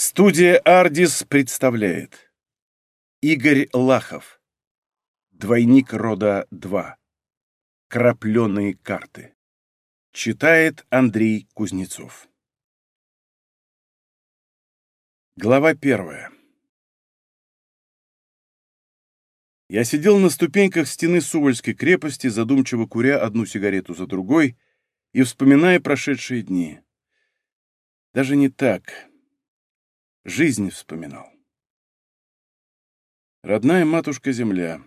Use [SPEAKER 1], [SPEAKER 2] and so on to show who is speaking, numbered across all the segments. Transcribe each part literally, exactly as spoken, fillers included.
[SPEAKER 1] Студия «Ардис» представляет Игорь Лахов. Двойник рода два. Крапленые карты. Читает Андрей Кузнецов. Глава первая. Я сидел на ступеньках стены Сувальской крепости, задумчиво куря одну сигарету за другой и вспоминая прошедшие дни. Даже не так. Жизнь вспоминал. Родная матушка-земля.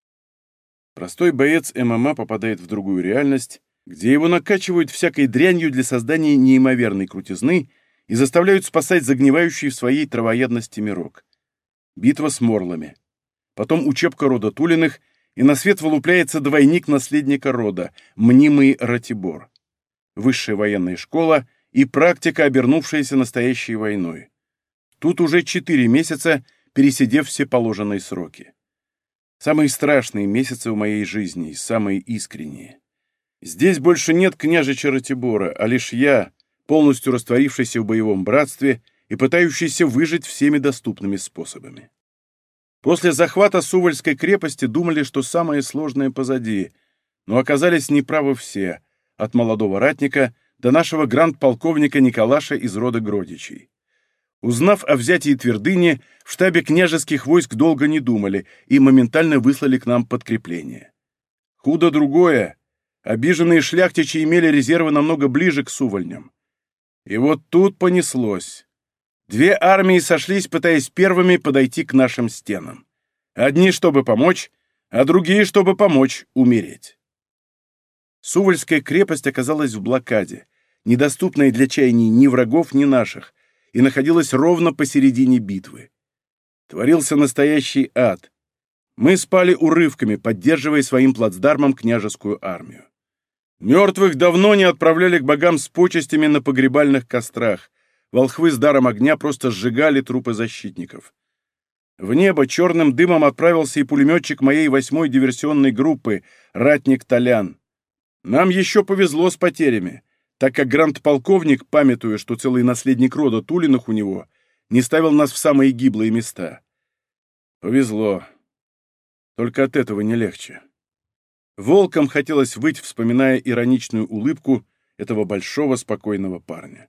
[SPEAKER 1] Простой боец эм эм а попадает в другую реальность, где его накачивают всякой дрянью для создания неимоверной крутизны и заставляют спасать загнивающий в своей травоядности мирок. Битва с морлами. Потом учебка рода Тулиных, и на свет вылупляется двойник наследника рода, мнимый Ратибор. Высшая военная школа и практика, обернувшаяся настоящей войной. Тут уже четыре месяца, пересидев все положенные сроки. Самые страшные месяцы в моей жизни и самые искренние. Здесь больше нет княжича Ратибора, а лишь я, полностью растворившийся в боевом братстве и пытающийся выжить всеми доступными способами. После захвата Сувальской крепости думали, что самое сложное позади, но оказались неправы все, от молодого ратника до нашего гранд-полковника Николаша из рода Гродичей. Узнав о взятии твердыни, в штабе княжеских войск долго не думали и моментально выслали к нам подкрепление. Худо другое. Обиженные шляхтичи имели резервы намного ближе к сувальням. И вот тут понеслось. Две армии сошлись, пытаясь первыми подойти к нашим стенам. Одни, чтобы помочь, а другие, чтобы помочь умереть. Сувальская крепость оказалась в блокаде, недоступная для чаяний ни врагов, ни наших, и находилась ровно посередине битвы. Творился настоящий ад. Мы спали урывками, поддерживая своим плацдармом княжескую армию. Мертвых давно не отправляли к богам с почестями на погребальных кострах. Волхвы с даром огня просто сжигали трупы защитников. В небо черным дымом отправился и пулеметчик моей восьмой диверсионной группы, ратник Толян. Нам еще повезло с потерями, так как гранд-полковник, памятуя, что целый наследник рода Тулиных у него, не ставил нас в самые гиблые места. Повезло. Только от этого не легче. Волком хотелось выть, вспоминая ироничную улыбку этого большого спокойного парня.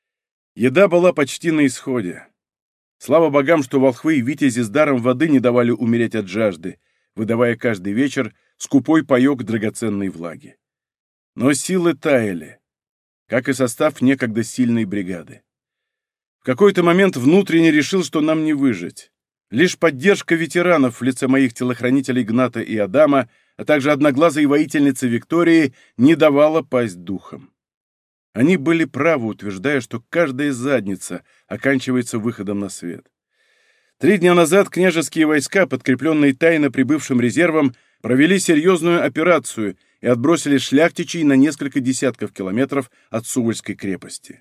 [SPEAKER 1] Еда была почти на исходе. Слава богам, что волхвы и витязи с даром воды не давали умереть от жажды, выдавая каждый вечер скупой паёк драгоценной влаги. Но силы таяли, как и состав некогда сильной бригады. В какой-то момент внутренне решил, что нам не выжить. Лишь поддержка ветеранов в лице моих телохранителей Гната и Адама, а также одноглазой воительницы Виктории, не давала пасть духом. Они были правы, утверждая, что каждая задница оканчивается выходом на свет. Три дня назад княжеские войска, подкрепленные тайно прибывшим резервом, провели серьезную операцию и отбросили шляхтичей на несколько десятков километров от Сувальской крепости.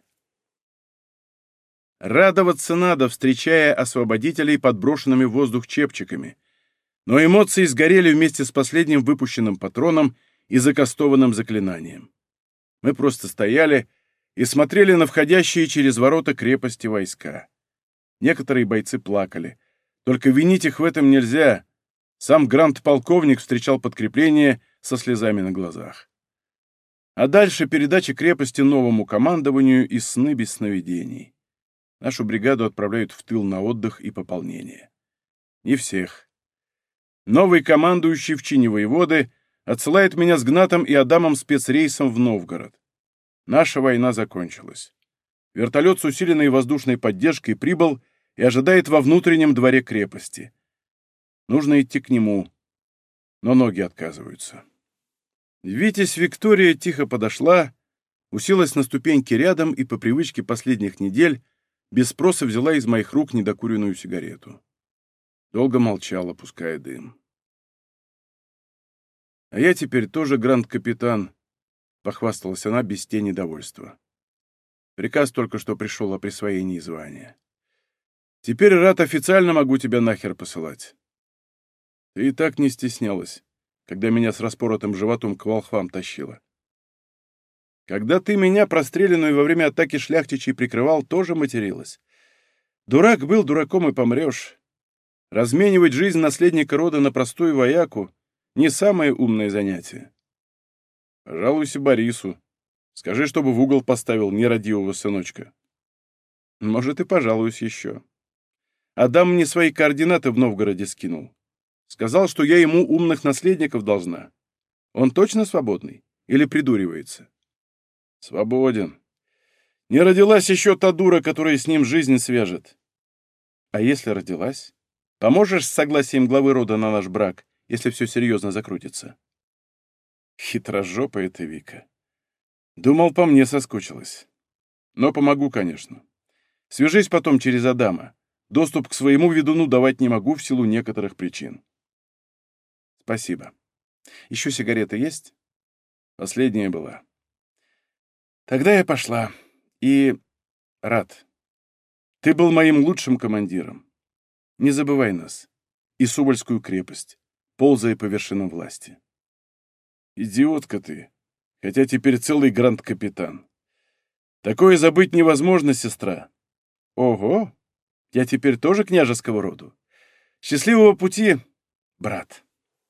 [SPEAKER 1] Радоваться надо, встречая освободителей подброшенными в воздух чепчиками, но эмоции сгорели вместе с последним выпущенным патроном и закастованным заклинанием. Мы просто стояли и смотрели на входящие через ворота крепости войска. Некоторые бойцы плакали. Только винить их в этом нельзя. Сам гранд-полковник встречал подкрепление со слезами на глазах. А дальше передача крепости новому командованию и сны без сновидений. Нашу бригаду отправляют в тыл на отдых и пополнение. Не всех. Новый командующий в чине воеводы отсылает меня с Гнатом и Адамом спецрейсом в Новгород. Наша война закончилась. Вертолет с усиленной воздушной поддержкой прибыл и ожидает во внутреннем дворе крепости. Нужно идти к нему, но ноги отказываются. Витязь Виктория тихо подошла, уселась на ступеньки рядом и по привычке последних недель без спроса взяла из моих рук недокуренную сигарету. Долго молчала, пуская дым. «А я теперь тоже гранд-капитан», — похвасталась она без тени довольства. «Приказ только что пришел о присвоении звания. Теперь, Рат, официально могу тебя нахер посылать. Ты и так не стеснялась, когда меня с распоротым животом к волхвам тащила. Когда ты меня, простреленную во время атаки шляхтичей, прикрывал, тоже материлась. Дурак был, дураком и помрешь. Разменивать жизнь наследника рода на простую вояку — не самое умное занятие. Пожалуйся Борису. Скажи, чтобы в угол поставил нерадивого сыночка. Может, и пожалуюсь еще. Адам мне свои координаты в Новгороде скинул. Сказал, что я ему умных наследников должна. Он точно свободный? Или придуривается? Свободен. Не родилась еще та дура, которая с ним жизнь свяжет. А если родилась? Поможешь с согласием главы рода на наш брак, если все серьезно закрутится? Хитрожопая ты, Вика. Думал, по мне соскучилась. Но помогу, конечно. Свяжись потом через Адама. Доступ к своему ведуну давать не могу в силу некоторых причин. Спасибо. Еще сигарета есть? Последняя была. Тогда я пошла. И рад. Ты был моим лучшим командиром. Не забывай нас. И Суворскую крепость, ползая по вершинам власти. Идиотка ты. Хотя теперь целый гранд-капитан. Такое забыть невозможно, сестра. Ого! Я теперь тоже княжеского роду. Счастливого пути, брат.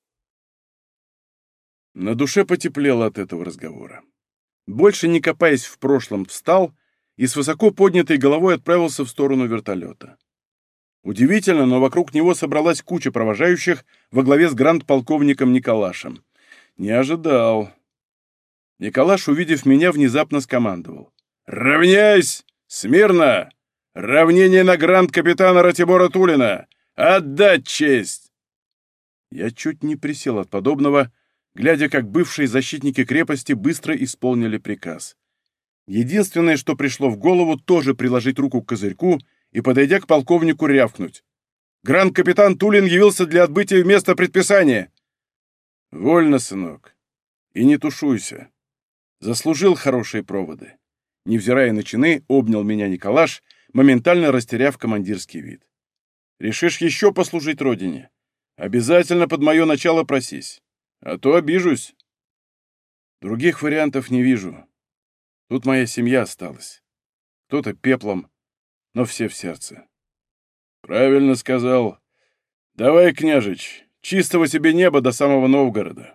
[SPEAKER 1] На душе потеплело от этого разговора. Больше не копаясь в прошлом, встал и с высоко поднятой головой отправился в сторону вертолета. Удивительно, но вокруг него собралась куча провожающих во главе с гранд-полковником Николашем. Не ожидал. Николаш, увидев меня, внезапно скомандовал. «Равняйсь! Смирно! Равнение на гранд-капитана Ратибора Тулина! Отдать честь!» Я чуть не присел от подобного, глядя, как бывшие защитники крепости быстро исполнили приказ. Единственное, что пришло в голову, тоже приложить руку к козырьку и, подойдя к полковнику, рявкнуть. «Гранд-капитан Тулин явился для отбытия в место предписания!» «Вольно, сынок. И не тушуйся. Заслужил хорошие проводы». Невзирая на чины, обнял меня Николаш, моментально растеряв командирский вид. «Решишь еще послужить родине? Обязательно под мое начало просись, а то обижусь». Других вариантов не вижу. Тут моя семья осталась. Кто-то пеплом, но все в сердце. Правильно сказал. Давай, княжич, чистого себе неба до самого Новгорода.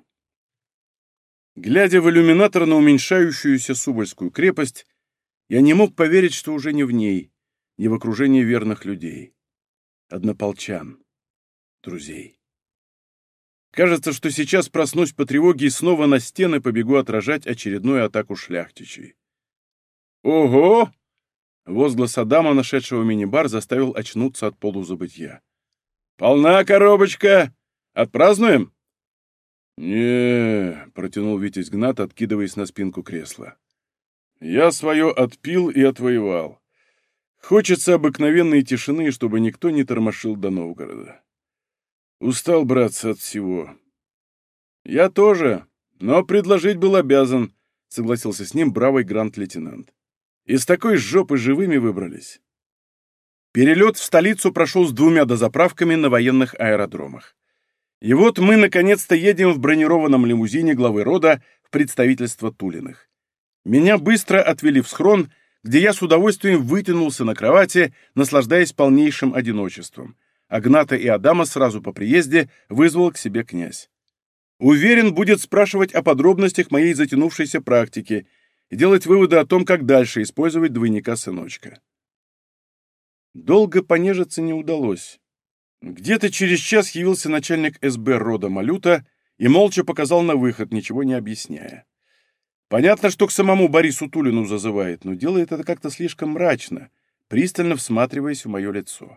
[SPEAKER 1] Глядя в иллюминатор на уменьшающуюся Суворскую крепость, я не мог поверить, что уже не в ней, не в окружении верных людей. Однополчан, друзей. Кажется, что сейчас проснусь по тревоге и снова на стены побегу отражать очередную атаку шляхтичей. «Ого!» — возглас Адама, нашедшего мини-бар, заставил очнуться от полузабытья. «Полна коробочка! Отпразднуем?» «Не-е-е», протянул Витязь Гнат, откидываясь на спинку кресла. «Я свое отпил и отвоевал. Хочется обыкновенной тишины, чтобы никто не тормошил до Новгорода. Устал, братцы, от всего». «Я тоже, но предложить был обязан», — согласился с ним бравый гранд-лейтенант. «Из такой жопы живыми выбрались». Перелет в столицу прошел с двумя дозаправками на военных аэродромах. И вот мы наконец-то едем в бронированном лимузине главы рода в представительство Тулиных. Меня быстро отвели в схрон, где я с удовольствием вытянулся на кровати, наслаждаясь полнейшим одиночеством. А Гната и Адама сразу по приезде вызвал к себе князь. Уверен, будет спрашивать о подробностях моей затянувшейся практики и делать выводы о том, как дальше использовать двойника-сыночка. Долго понежиться не удалось. Где-то через час явился начальник эс бэ рода Малюта и молча показал на выход, ничего не объясняя. Понятно, что к самому Борису Тулину зазывает, но делает это как-то слишком мрачно, пристально всматриваясь в мое лицо.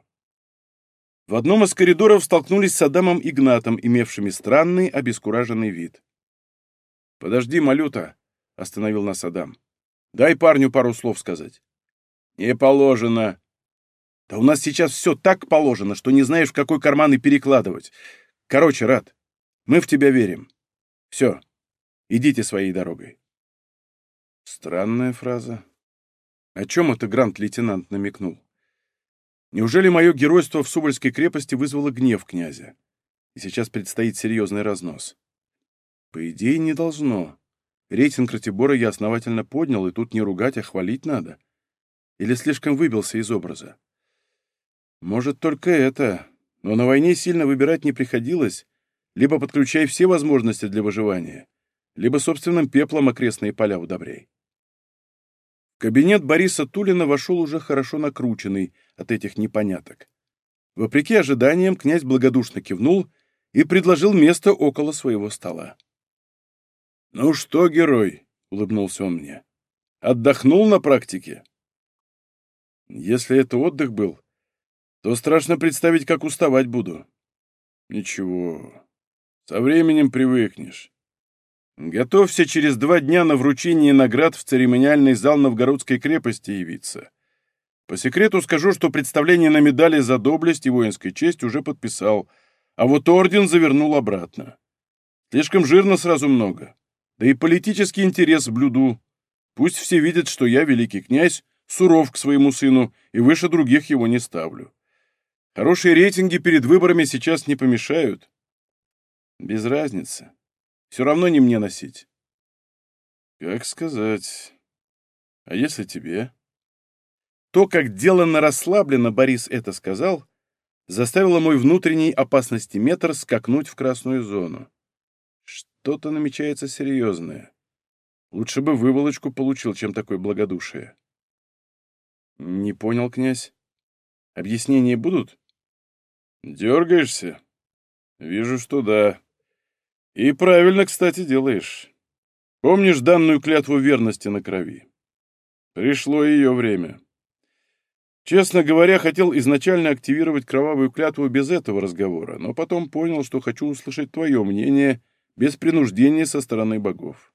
[SPEAKER 1] В одном из коридоров столкнулись с Адамом и Гнатом, имевшими странный, обескураженный вид. «Подожди, Малюта», — остановил нас Адам. «Дай парню пару слов сказать». «Не положено». «Да у нас сейчас все так положено, что не знаешь, в какой карман и перекладывать. Короче, Рад, мы в тебя верим. Все, идите своей дорогой». Странная фраза. О чем это гранд-лейтенант намекнул? Неужели мое геройство в Суворской крепости вызвало гнев князя? И сейчас предстоит серьезный разнос. По идее, не должно. Рейтинг Ратибора я основательно поднял, и тут не ругать, а хвалить надо. Или слишком выбился из образа? Может, только это, но на войне сильно выбирать не приходилось, либо подключай все возможности для выживания, либо собственным пеплом окрестные поля удобряй. В кабинет Бориса Тулина вошел уже хорошо накрученный от этих непоняток. Вопреки ожиданиям, князь благодушно кивнул и предложил место около своего стола. «Ну что, герой?» — улыбнулся он мне. «Отдохнул на практике?» «Если это отдых был, то страшно представить, как уставать буду». «Ничего, со временем привыкнешь. Готовься через два дня на вручение наград в церемониальный зал Новгородской крепости явиться. По секрету скажу, что представление на медали за доблесть и воинскую честь уже подписал, а вот орден завернул обратно. Слишком жирно сразу много. Да и политический интерес в блюду. Пусть все видят, что я, великий князь, суров к своему сыну и выше других его не ставлю. Хорошие рейтинги перед выборами сейчас не помешают. Без разницы. Все равно не мне носить. Как сказать? А если тебе? То, как деланно расслабленно Борис это сказал, заставило мой внутренний опасностиметр скакнуть в красную зону. Что-то намечается серьезное. Лучше бы выволочку получил, чем такое благодушие. Не понял, князь. Объяснения будут? Дергаешься? Вижу, что да. И правильно, кстати, делаешь. Помнишь данную клятву верности на крови? Пришло ее время. Честно говоря, хотел изначально активировать кровавую клятву без этого разговора, но потом понял, что хочу услышать твое мнение без принуждения со стороны богов.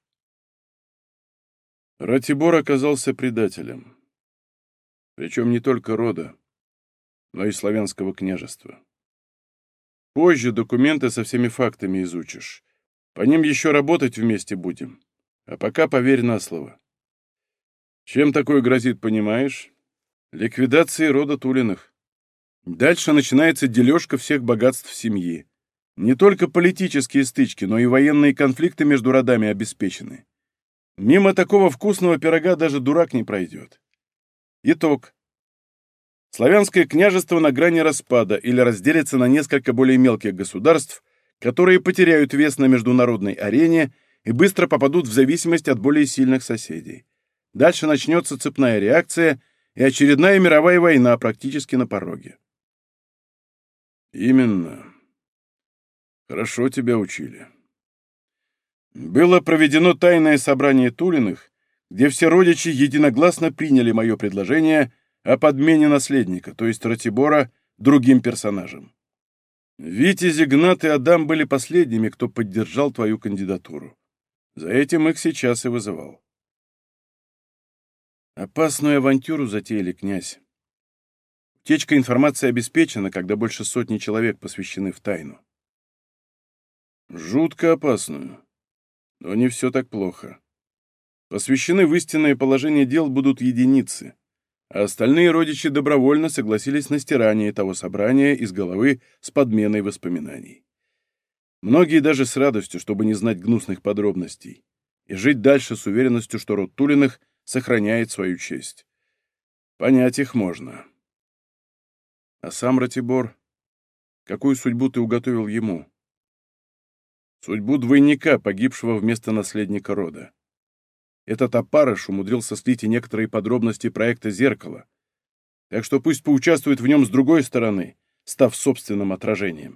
[SPEAKER 1] Ратибор оказался предателем. Причем не только рода, но и славянского княжества. Позже документы со всеми фактами изучишь. По ним еще работать вместе будем. А пока поверь на слово. Чем такое грозит, понимаешь? Ликвидацией рода Тулиных. Дальше начинается дележка всех богатств семьи. Не только политические стычки, но и военные конфликты между родами обеспечены. Мимо такого вкусного пирога даже дурак не пройдет. Итог. Славянское княжество на грани распада или разделится на несколько более мелких государств, которые потеряют вес на международной арене и быстро попадут в зависимость от более сильных соседей. Дальше начнется цепная реакция и очередная мировая война практически на пороге. Именно. Хорошо тебя учили. Было проведено тайное собрание Тулиных, где все родичи единогласно приняли мое предложение о подмене наследника, то есть Ратибора, другим персонажем. Витязи Гнат и Адам были последними, кто поддержал твою кандидатуру. За этим их сейчас и вызывал. Опасную авантюру затеяли, князь. Утечка информации обеспечена, когда больше сотни человек посвящены в тайну. Жутко опасную. Но не все так плохо. Посвящены в истинное положение дел будут единицы, а остальные родичи добровольно согласились на стирание того собрания из головы с подменой воспоминаний. Многие даже с радостью, чтобы не знать гнусных подробностей, и жить дальше с уверенностью, что род Тулиных сохраняет свою честь. Понять их можно. А сам Ратибор, какую судьбу ты уготовил ему? Судьбу двойника, погибшего вместо наследника рода. Этот опарыш умудрился слить и некоторые подробности проекта «Зеркало», так что пусть поучаствует в нем с другой стороны, став собственным отражением.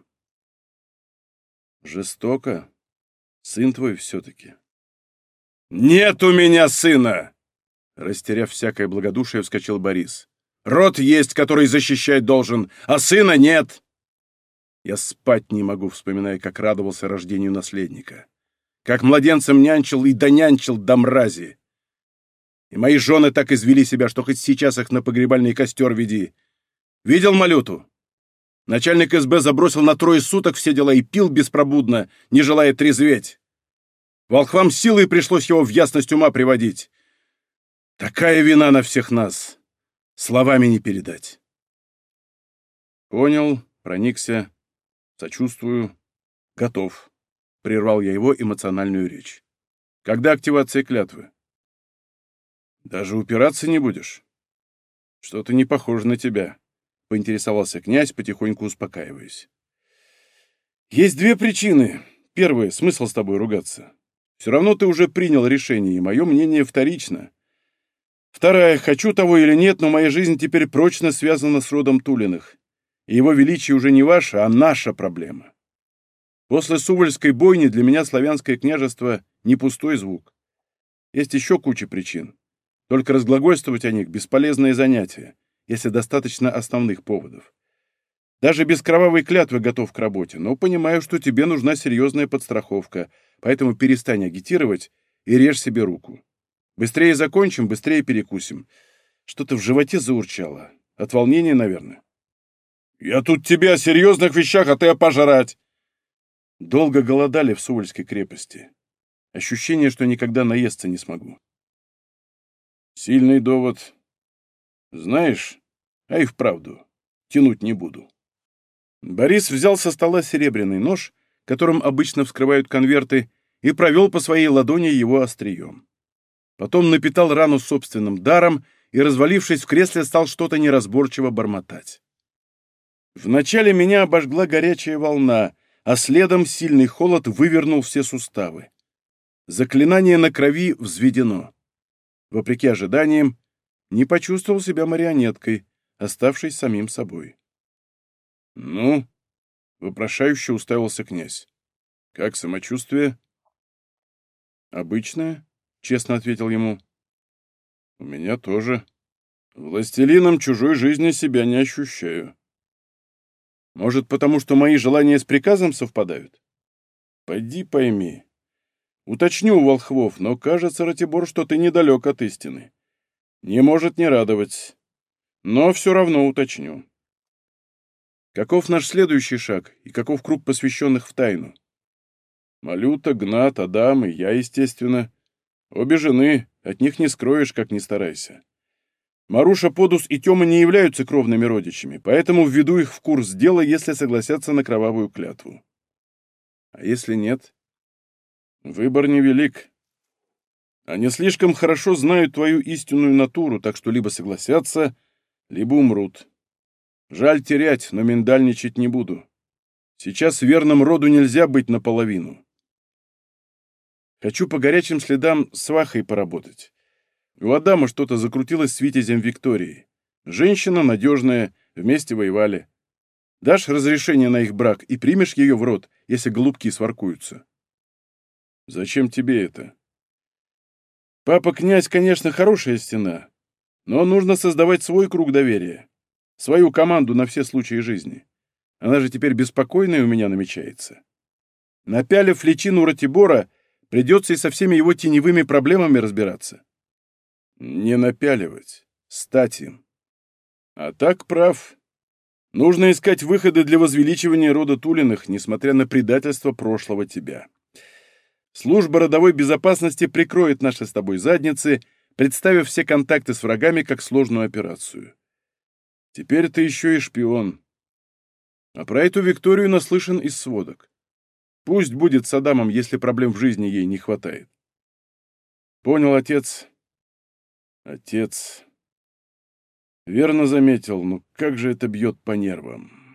[SPEAKER 1] Жестоко. Сын твой все-таки. «Нет у меня сына!» Растеряв всякое благодушие, вскочил Борис. «Род есть, который защищать должен, а сына нет!» Я спать не могу, вспоминая, как радовался рождению наследника. Как младенцем нянчил и донянчил до мрази. И мои жены так извели себя, что хоть сейчас их на погребальный костер веди. Видел малюту? Начальник эс бэ забросил на трое суток все дела и пил беспробудно, не желая трезветь. Волхвам силой пришлось его в ясность ума приводить. Такая вина на всех нас. Словами не передать. Понял, проникся, сочувствую, готов. Прервал я его эмоциональную речь. Когда активация клятвы? Даже упираться не будешь? Что-то не похоже на тебя. — поинтересовался князь, потихоньку успокаиваясь. «Есть две причины. Первая — смысл с тобой ругаться. Все равно ты уже принял решение, и мое мнение вторично. Вторая — хочу того или нет, но моя жизнь теперь прочно связана с родом Тулиных. И его величие уже не ваша, а наша проблема. После Сувальской бойни для меня славянское княжество — не пустой звук. Есть еще куча причин. Только разглагольствовать о них — бесполезное занятие, если достаточно основных поводов. Даже без кровавой клятвы готов к работе, но понимаю, что тебе нужна серьезная подстраховка, поэтому перестань агитировать и режь себе руку. Быстрее закончим, быстрее перекусим. Что-то в животе заурчало. От волнения, наверное. «Я тут тебе о серьезных вещах, а ты о пожрать!» Долго голодали в Сувальской крепости. Ощущение, что никогда наесться не смогу. Сильный довод. Знаешь, а и вправду, тянуть не буду. Борис взял со стола серебряный нож, которым обычно вскрывают конверты, и провел по своей ладони его острием. Потом напитал рану собственным даром и, развалившись в кресле, стал что-то неразборчиво бормотать. Вначале меня обожгла горячая волна, а следом сильный холод вывернул все суставы. Заклинание на крови взведено. Вопреки ожиданиям, не почувствовал себя марионеткой, оставшись самим собой. «Ну?» — вопрошающе уставился князь. «Как самочувствие?» «Обычное», — честно ответил ему. «У меня тоже. Властелином чужой жизни себя не ощущаю. Может, потому что мои желания с приказом совпадают? Пойди пойми. Уточню у волхвов, но кажется, Ратибор, что ты недалек от истины. Не может не радовать. Но все равно уточню. Каков наш следующий шаг и каков круг посвященных в тайну? Малюта, Гнат, Адам и я, естественно. Обе жены, от них не скроешь, как ни старайся. Маруша, Подус и Тёма не являются кровными родичами, поэтому введу их в курс дела, если согласятся на кровавую клятву. А если нет? Выбор невелик. Они слишком хорошо знают твою истинную натуру, так что либо согласятся, либо умрут. Жаль терять, но миндальничать не буду. Сейчас верным роду нельзя быть наполовину. Хочу по горячим следам с Вахой поработать. У Адама что-то закрутилось с витязем Виктории. Женщина надежная, вместе воевали. Дашь разрешение на их брак и примешь ее в рот, если голубки своркуются? Зачем тебе это? Папа-князь, конечно, хорошая стена, но нужно создавать свой круг доверия, свою команду на все случаи жизни. Она же теперь беспокойная у меня намечается. Напялив личину Ратибора, придется и со всеми его теневыми проблемами разбираться. Не напяливать, стать им. А так прав. Нужно искать выходы для возвеличивания рода Тулиных, несмотря на предательство прошлого тебя. Служба родовой безопасности прикроет наши с тобой задницы, представив все контакты с врагами как сложную операцию. Теперь ты еще и шпион. А про эту Викторию наслышан из сводок. Пусть будет с Адамом, если проблем в жизни ей не хватает. Понял, отец. Отец. Верно заметил, но как же это бьет по нервам.